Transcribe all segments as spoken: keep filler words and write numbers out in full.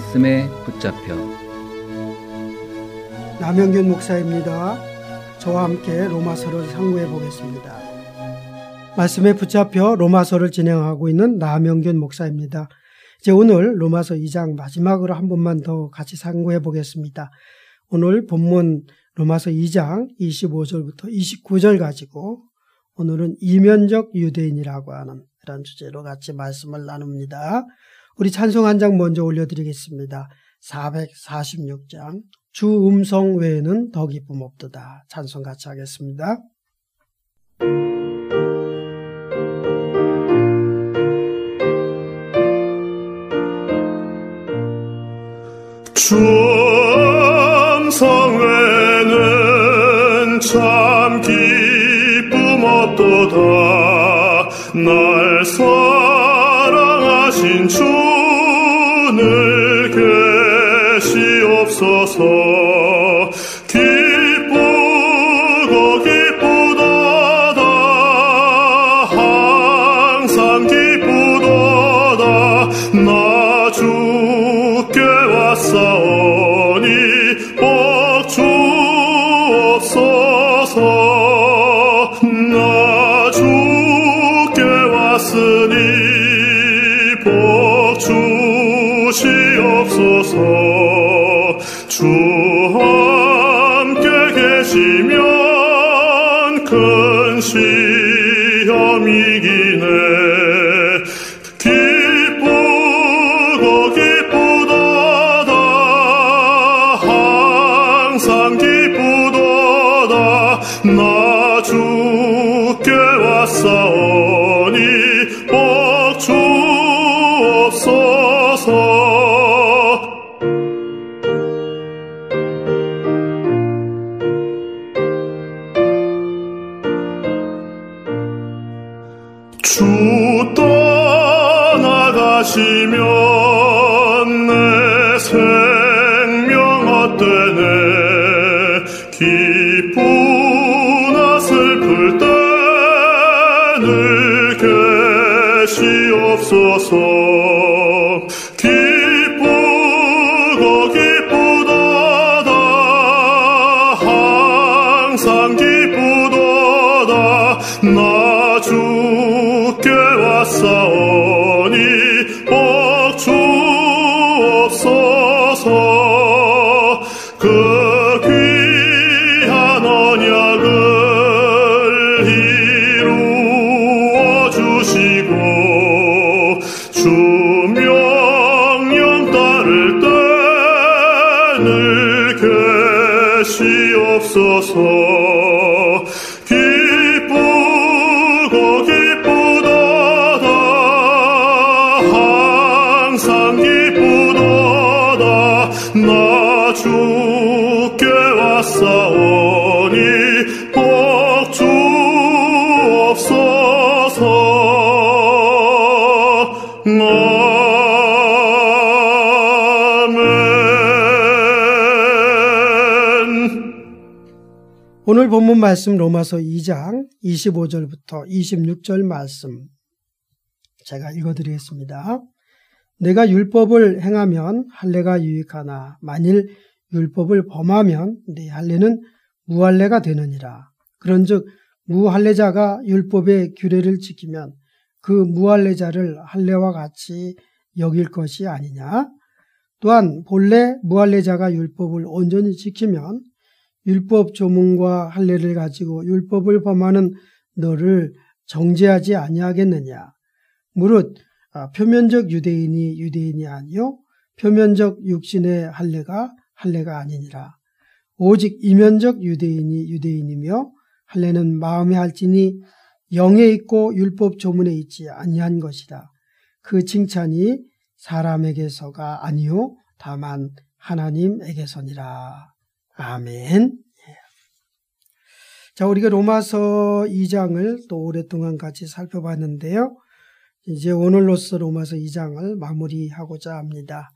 말씀에 붙잡혀. 남영균 목사입니다. 저와 함께 로마서를 상고해 보겠습니다. 말씀에 붙잡혀 로마서를 진행하고 있는 남영균 목사입니다. 이제 오늘 로마서 이 장 마지막으로 한 번만 더 같이 상고해 보겠습니다. 오늘 본문 로마서 이 장 이십오 절부터 이십구 절 가지고 오늘은 이면적 유대인이라고 하는 그런 주제로 같이 말씀을 나눕니다. 우리 찬송 한 장 먼저 올려드리겠습니다. 사백사십육 장 주 음성 외에는 더 기쁨 없도다. 찬송 같이 하겠습니다. 주 음성 외에는 참 기쁨 없도다. 날 사랑하신 주를 계시옵소서. 기쁘고 기쁘도다. 항상 기쁘도다. 나 주께 왔사오니 복 주옵소서. 나 주께 왔으니 복 주시옵소서. 주 함께 계시면 큰 시험이기네. 기쁘고 기쁘도다. 항상 기쁘도다. 나 주께 왔사오니 복 주옵소서. 주 떠나가시면 내 생명 헛되네. 기쁘나 슬플 때 늘 계시옵소서. 기쁘고 기쁘도다. 항상 기쁘도다. 나 주께 왔사오니 복 주옵소서. 그 귀한 언약을 이루어 주시고 주 명령 따를 때 늘 계시옵소서. 기쁘고 기쁘도다. 항상 기쁘도다. 나 주께 왔사오니 복 주옵소서. 오늘 본문 말씀 로마서 이 장 이십오 절부터 이십육 절 말씀 제가 읽어드리겠습니다. 내가 율법을 행하면 할례가 유익하나 만일 율법을 범하면 내 할례는 무할례가 되느니라. 그런즉 무할례자가 율법의 규례를 지키면 그 무할례자를 할례와 같이 여길 것이 아니냐. 또한 본래 무할례자가 율법을 온전히 지키면 율법 조문과 할례를 가지고 율법을 범하는 너를 정죄하지 아니하겠느냐. 무릇 표면적 유대인이 유대인이 아니요 표면적 육신의 할례가 할례가 아니니라. 오직 이면적 유대인이 유대인이며 할례는 마음에 할지니 영에 있고 율법 조문에 있지 아니한 것이라. 그 칭찬이 사람에게서가 아니요 다만 하나님에게서니라. 아멘. 자, 우리가 로마서 이 장을 또 오랫동안 같이 살펴봤는데요. 이제 오늘로써 로마서 이 장을 마무리하고자 합니다.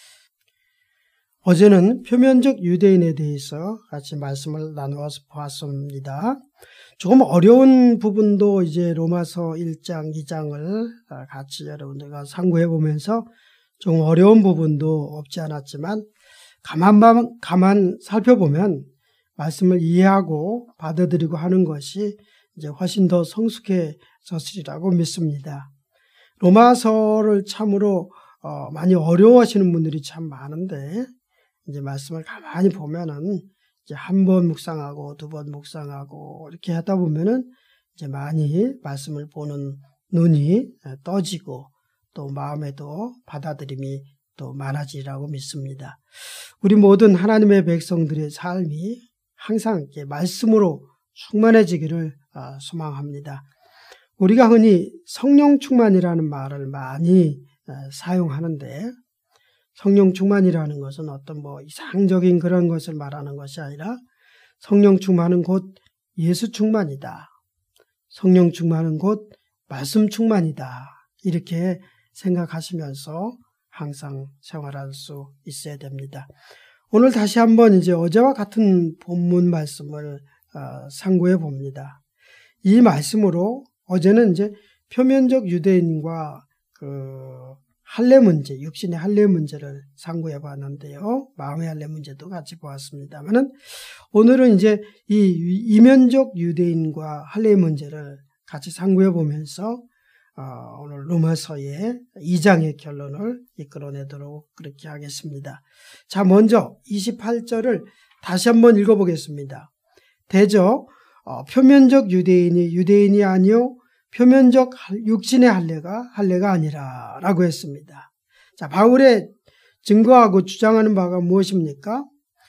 어제는 표면적 유대인에 대해서 같이 말씀을 나누어서 보았습니다. 조금 어려운 부분도 이제 로마서 일 장, 이 장을 같이 여러분들과 상고해 보면서 좀 어려운 부분도 없지 않았지만 가만, 가만 살펴보면 말씀을 이해하고 받아들이고 하는 것이 이제 훨씬 더 성숙해졌으리라고 믿습니다. 로마서를 참으로 어, 많이 어려워하시는 분들이 참 많은데 이제 말씀을 가만히 보면은 이제 한 번 묵상하고 두 번 묵상하고 이렇게 하다 보면은 이제 많이 말씀을 보는 눈이 떠지고 또 마음에도 받아들임이 또 많아지라고 믿습니다. 우리 모든 하나님의 백성들의 삶이 항상 이렇게 말씀으로 충만해지기를 소망합니다. 우리가 흔히 성령 충만이라는 말을 많이 사용하는데 성령 충만이라는 것은 어떤 뭐 이상적인 그런 것을 말하는 것이 아니라 성령 충만은 곧 예수 충만이다. 성령 충만은 곧 말씀 충만이다. 이렇게 생각하시면서 항상 생활할 수 있어야 됩니다. 오늘 다시 한번 이제 어제와 같은 본문 말씀을 상고해 봅니다. 이 말씀으로 어제는 이제 표면적 유대인과 그 할례 문제, 육신의 할례 문제를 상고해 봤는데요. 마음의 할례 문제도 같이 보았습니다만은 오늘은 이제 이 이면적 유대인과 할례 문제를 같이 상고해 보면서 어, 오늘 로마서의 이 장의 결론을 이끌어내도록 그렇게 하겠습니다. 자, 먼저 이십팔 절을 다시 한번 읽어보겠습니다. 대저 어, 표면적 유대인이 유대인이 아니요 표면적 육신의 할례가 할례가 아니라 라고 했습니다. 자, 바울의 증거하고 주장하는 바가 무엇입니까?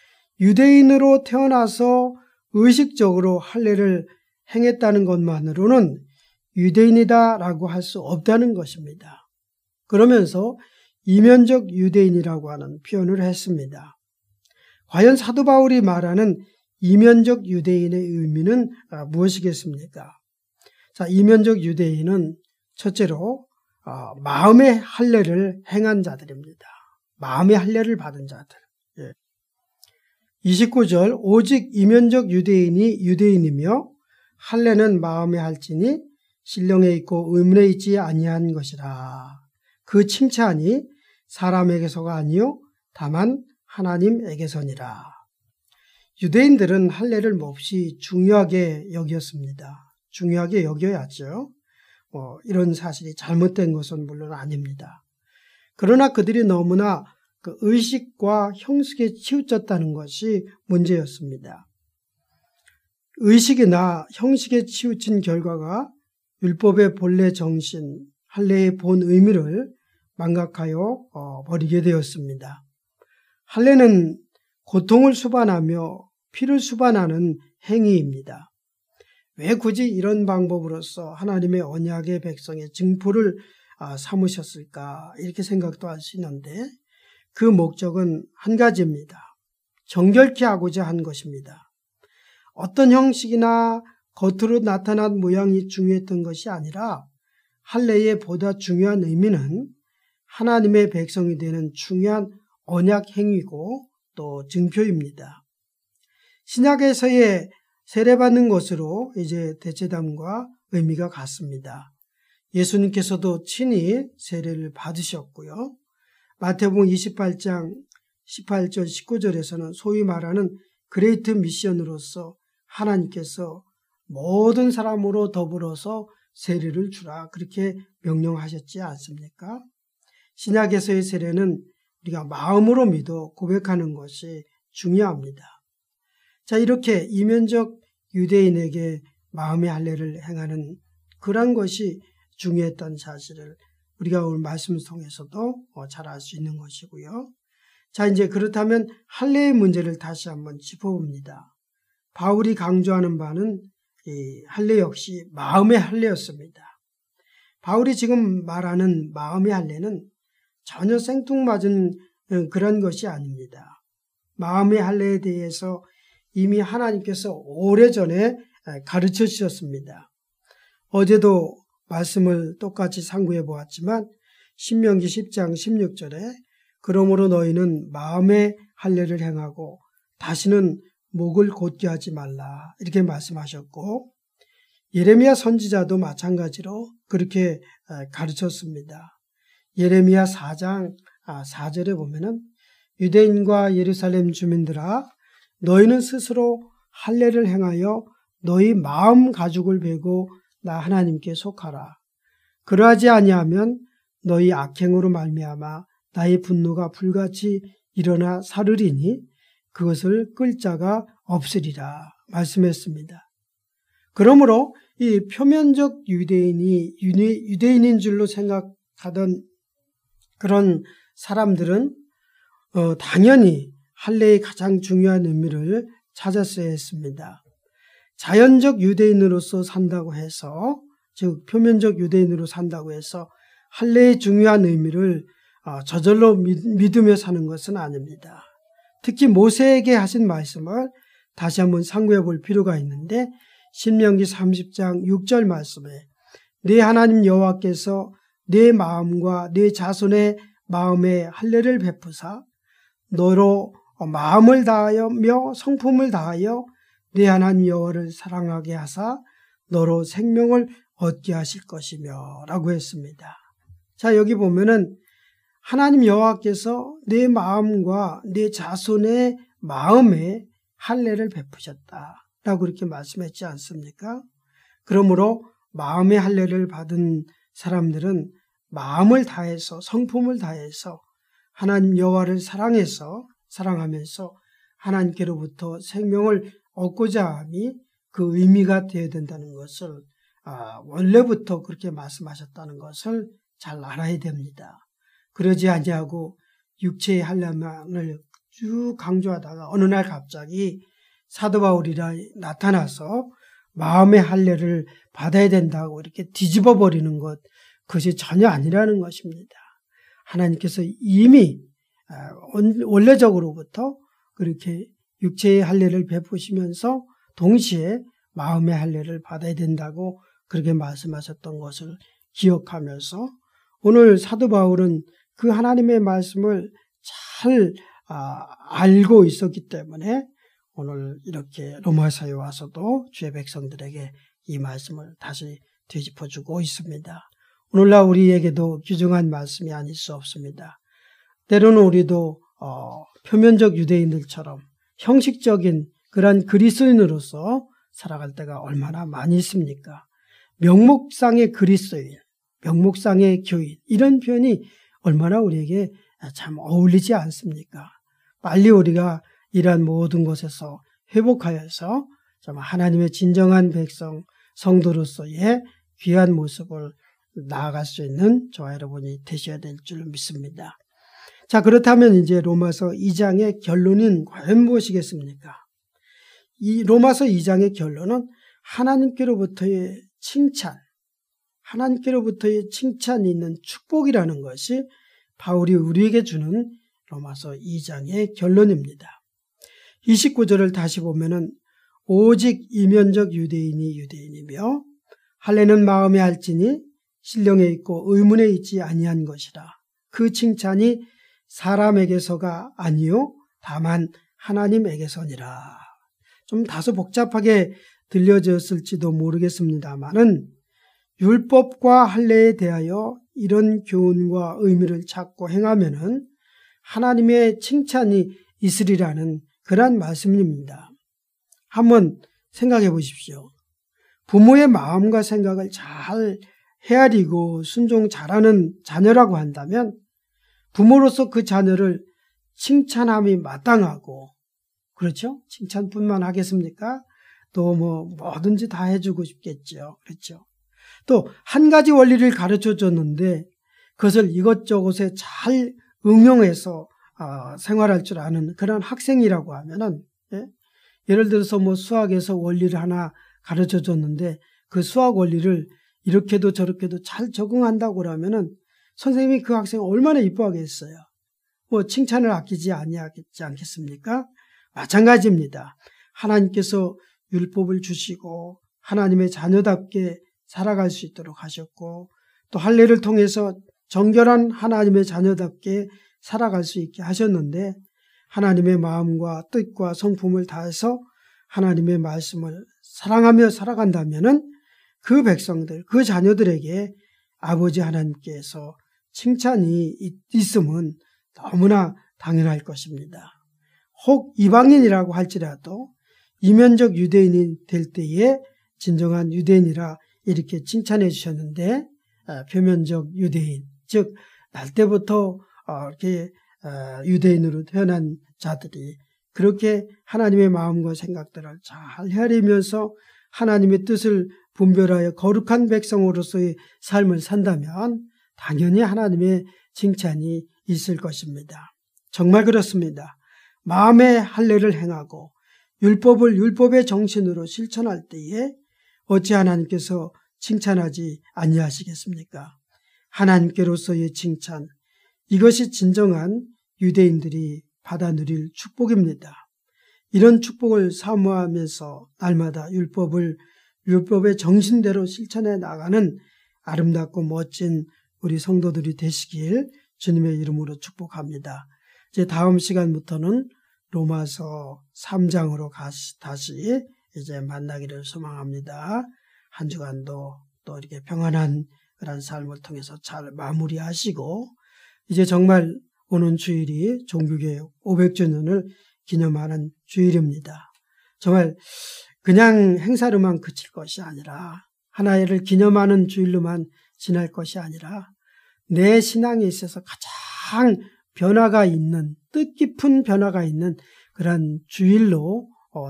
유대인으로 태어나서 의식적으로 할례를 행했다는 것만으로는 유대인이다라고 할 수 없다는 것입니다. 그러면서 이면적 유대인이라고 하는 표현을 했습니다. 과연 사도 바울이 말하는 이면적 유대인의 의미는 무엇이겠습니까? 자, 이면적 유대인은 첫째로 어, 마음의 할례를 행한 자들입니다. 마음의 할례를 받은 자들. 예. 이십구 절 오직 이면적 유대인이 유대인이며 할례는 마음에 할지니 신령에 있고 의문에 있지 아니한 것이라. 그 칭찬이 사람에게서가 아니요 다만 하나님에게서니라. 유대인들은 할례를 몹시 중요하게 여겼습니다. 중요하게 여겨야죠. 뭐 이런 사실이 잘못된 것은 물론 아닙니다. 그러나 그들이 너무나 그 의식과 형식에 치우쳤다는 것이 문제였습니다. 의식이나 형식에 치우친 결과가 율법의 본래 정신, 할례의 본 의미를 망각하여 어, 버리게 되었습니다. 할례는 고통을 수반하며 피를 수반하는 행위입니다. 왜 굳이 이런 방법으로서 하나님의 언약의 백성의 증포를 삼으셨을까 이렇게 생각도 할 수 있는데 그 목적은 한 가지입니다. 정결케 하고자 한 것입니다. 어떤 형식이나 겉으로 나타난 모양이 중요했던 것이 아니라 할례의 보다 중요한 의미는 하나님의 백성이 되는 중요한 언약 행위고 또 증표입니다. 신약에서의 세례받는 것으로 이제 대제담과 의미가 같습니다. 예수님께서도 친히 세례를 받으셨고요. 마태복음 이십팔 장 십팔 절 십구 절에서는 소위 말하는 그레이트 미션으로서 하나님께서 모든 사람으로 더불어서 세례를 주라 그렇게 명령하셨지 않습니까? 신약에서의 세례는 우리가 마음으로 믿어 고백하는 것이 중요합니다. 자, 이렇게 이면적 유대인에게 마음의 할례를 행하는 그런 것이 중요했던 사실을 우리가 오늘 말씀을 통해서도 잘 알 수 있는 것이고요. 자, 이제 그렇다면 할례의 문제를 다시 한번 짚어봅니다. 바울이 강조하는 바는 이 할례 역시 마음의 할례였습니다. 바울이 지금 말하는 마음의 할례는 전혀 생뚱맞은 그런 것이 아닙니다. 마음의 할례에 대해서 이미 하나님께서 오래전에 가르쳐 주셨습니다. 어제도 말씀을 똑같이 상고해 보았지만 신명기 십 장 십육 절에 그러므로 너희는 마음의 할례를 행하고 다시는 목을 곧게 하지 말라 이렇게 말씀하셨고 예레미야 선지자도 마찬가지로 그렇게 가르쳤습니다. 예레미야 사 장 사 절에 보면은 유대인과 예루살렘 주민들아 너희는 스스로 할례를 행하여 너희 마음 가죽을 베고 나 하나님께 속하라. 그러하지 아니하면 너희 악행으로 말미암아 나의 분노가 불같이 일어나 사르리니 그것을 끌 자가 없으리라 말씀했습니다. 그러므로 이 표면적 유대인이 유대인인 줄로 생각하던 그런 사람들은 어, 당연히 할례의 가장 중요한 의미를 찾았어야 했습니다. 자연적 유대인으로서 산다고 해서, 즉 표면적 유대인으로 산다고 해서 할례의 중요한 의미를 어, 저절로 믿으며 사는 것은 아닙니다. 특히 모세에게 하신 말씀을 다시 한번 상고해 볼 필요가 있는데 신명기 삼십 장 육 절 말씀에 네 하나님 여호와께서 내 마음과 내 자손의 마음에 할례를 베푸사 너로 마음을 다하며 성품을 다하여 네 하나님 여호와를 사랑하게 하사 너로 생명을 얻게 하실 것이며 라고 했습니다. 자, 여기 보면은 하나님 여호와께서 내 마음과 내 자손의 마음에 할례를 베푸셨다라고 이렇게 말씀했지 않습니까? 그러므로 마음의 할례를 받은 사람들은 마음을 다해서 성품을 다해서 하나님 여호와를 사랑해서 사랑하면서 하나님께로부터 생명을 얻고자 함이 그 의미가 되어야 된다는 것을 아, 원래부터 그렇게 말씀하셨다는 것을 잘 알아야 됩니다. 그러지 아니하고 육체의 할례만을 쭉 강조하다가 어느 날 갑자기 사도 바울이라 나타나서 마음의 할례를 받아야 된다고 이렇게 뒤집어 버리는 것, 그것이 전혀 아니라는 것입니다. 하나님께서 이미 원래적으로부터 그렇게 육체의 할례를 베푸시면서 동시에 마음의 할례를 받아야 된다고 그렇게 말씀하셨던 것을 기억하면서 오늘 사도 바울은 그 하나님의 말씀을 잘 알고 있었기 때문에 오늘 이렇게 로마서에 와서도 주의 백성들에게 이 말씀을 다시 되짚어주고 있습니다. 오늘날 우리에게도 귀중한 말씀이 아닐 수 없습니다. 때로는 우리도 어, 표면적 유대인들처럼 형식적인 그런 그리스도인으로서 살아갈 때가 얼마나 많이 있습니까? 명목상의 그리스도인, 명목상의 교인, 이런 표현이 얼마나 우리에게 참 어울리지 않습니까? 빨리 우리가 이러한 모든 것에서 회복하여서 하나님의 진정한 백성, 성도로서의 귀한 모습을 나아갈 수 있는 저와 여러분이 되셔야 될 줄 믿습니다. 자, 그렇다면 이제 로마서 이 장의 결론은 과연 무엇이겠습니까? 이 로마서 이 장의 결론은 하나님께로부터의 칭찬, 하나님께로부터의 칭찬이 있는 축복이라는 것이 바울이 우리에게 주는 로마서 이 장의 결론입니다. 이십구 절을 다시 보면은 오직 이면적 유대인이 유대인이며 할례는 마음에 할지니 신령에 있고 의문에 있지 아니한 것이라. 그 칭찬이 사람에게서가 아니요 다만 하나님에게서니라. 좀 다소 복잡하게 들려졌을지도 모르겠습니다만은 율법과 할례에 대하여 이런 교훈과 의미를 찾고 행하면은 하나님의 칭찬이 있으리라는 그러한 말씀입니다. 한번 생각해 보십시오. 부모의 마음과 생각을 잘 헤아리고 순종 잘하는 자녀라고 한다면 부모로서 그 자녀를 칭찬함이 마땅하고, 그렇죠? 칭찬뿐만 하겠습니까? 또 뭐 뭐든지 다 해주고 싶겠죠. 그렇죠? 또 한 가지 원리를 가르쳐 줬는데 그것을 이것저것에 잘 응용해서 어, 생활할 줄 아는 그런 학생이라고 하면은, 예? 예를 들어서 뭐 수학에서 원리를 하나 가르쳐 줬는데 그 수학 원리를 이렇게도 저렇게도 잘 적응한다고 그러면은 선생님이 그 학생을 얼마나 이뻐하겠어요. 뭐 칭찬을 아끼지 아니하겠지 않겠습니까? 마찬가지입니다. 하나님께서 율법을 주시고 하나님의 자녀답게 살아갈 수 있도록 하셨고 또 할례를 통해서 정결한 하나님의 자녀답게 살아갈 수 있게 하셨는데 하나님의 마음과 뜻과 성품을 다해서 하나님의 말씀을 사랑하며 살아간다면은 그 백성들, 그 자녀들에게 아버지 하나님께서 칭찬이 있음은 너무나 당연할 것입니다. 혹 이방인이라고 할지라도 이면적 유대인이 될 때에 진정한 유대인이라 이렇게 칭찬해 주셨는데, 표면적 유대인, 즉 날 때부터 이렇게 유대인으로 태어난 자들이 그렇게 하나님의 마음과 생각들을 잘 헤아리면서 하나님의 뜻을 분별하여 거룩한 백성으로서의 삶을 산다면 당연히 하나님의 칭찬이 있을 것입니다. 정말 그렇습니다. 마음의 할례를 행하고 율법을 율법의 정신으로 실천할 때에 어찌 하나님께서 칭찬하지 아니하시겠습니까? 하나님께로서의 칭찬, 이것이 진정한 유대인들이 받아 누릴 축복입니다. 이런 축복을 사모하면서 날마다 율법을 율법의 정신대로 실천해 나가는 아름답고 멋진 우리 성도들이 되시길 주님의 이름으로 축복합니다. 이제 다음 시간부터는 로마서 삼 장으로 다시 이제 만나기를 소망합니다. 한 주간도 또 이렇게 평안한 그런 삶을 통해서 잘 마무리하시고, 이제 정말 오는 주일이 종교개혁 오백 주년을 기념하는 주일입니다. 정말 그냥 행사로만 그칠 것이 아니라, 하나를 기념하는 주일로만 지날 것이 아니라 내 신앙에 있어서 가장 변화가 있는, 뜻깊은 변화가 있는 그런 주일로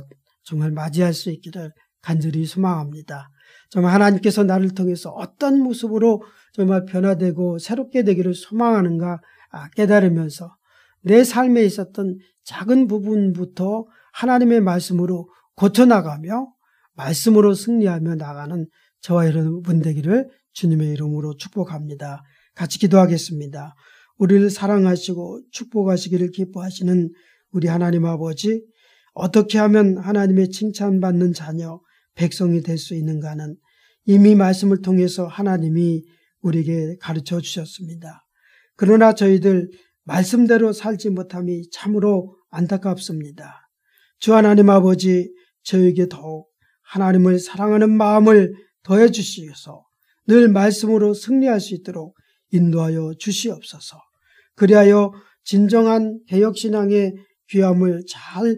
정말 맞이할 수 있기를 간절히 소망합니다. 정말 하나님께서 나를 통해서 어떤 모습으로 정말 변화되고 새롭게 되기를 소망하는가 깨달으면서 내 삶에 있었던 작은 부분부터 하나님의 말씀으로 고쳐나가며 말씀으로 승리하며 나가는 저와 여러분 되기를 주님의 이름으로 축복합니다. 같이 기도하겠습니다. 우리를 사랑하시고 축복하시기를 기뻐하시는 우리 하나님 아버지, 어떻게 하면 하나님의 칭찬받는 자녀, 백성이 될 수 있는가는 이미 말씀을 통해서 하나님이 우리에게 가르쳐 주셨습니다. 그러나 저희들 말씀대로 살지 못함이 참으로 안타깝습니다. 주 하나님 아버지, 저에게 더욱 하나님을 사랑하는 마음을 더해 주시어서 늘 말씀으로 승리할 수 있도록 인도하여 주시옵소서. 그리하여 진정한 개혁신앙의 귀함을 잘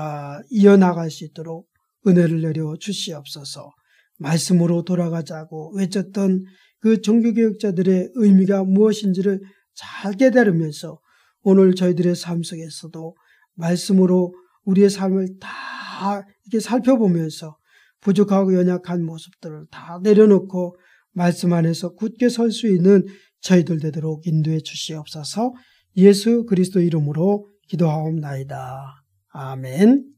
이어나갈 수 있도록 은혜를 내려 주시옵소서. 말씀으로 돌아가자고 외쳤던 그 종교개혁자들의 의미가 무엇인지를 잘 깨달으면서 오늘 저희들의 삶 속에서도 말씀으로 우리의 삶을 다 이렇게 살펴보면서 부족하고 연약한 모습들을 다 내려놓고 말씀 안에서 굳게 설 수 있는 저희들 되도록 인도해 주시옵소서. 예수 그리스도 이름으로 기도하옵나이다. 아멘.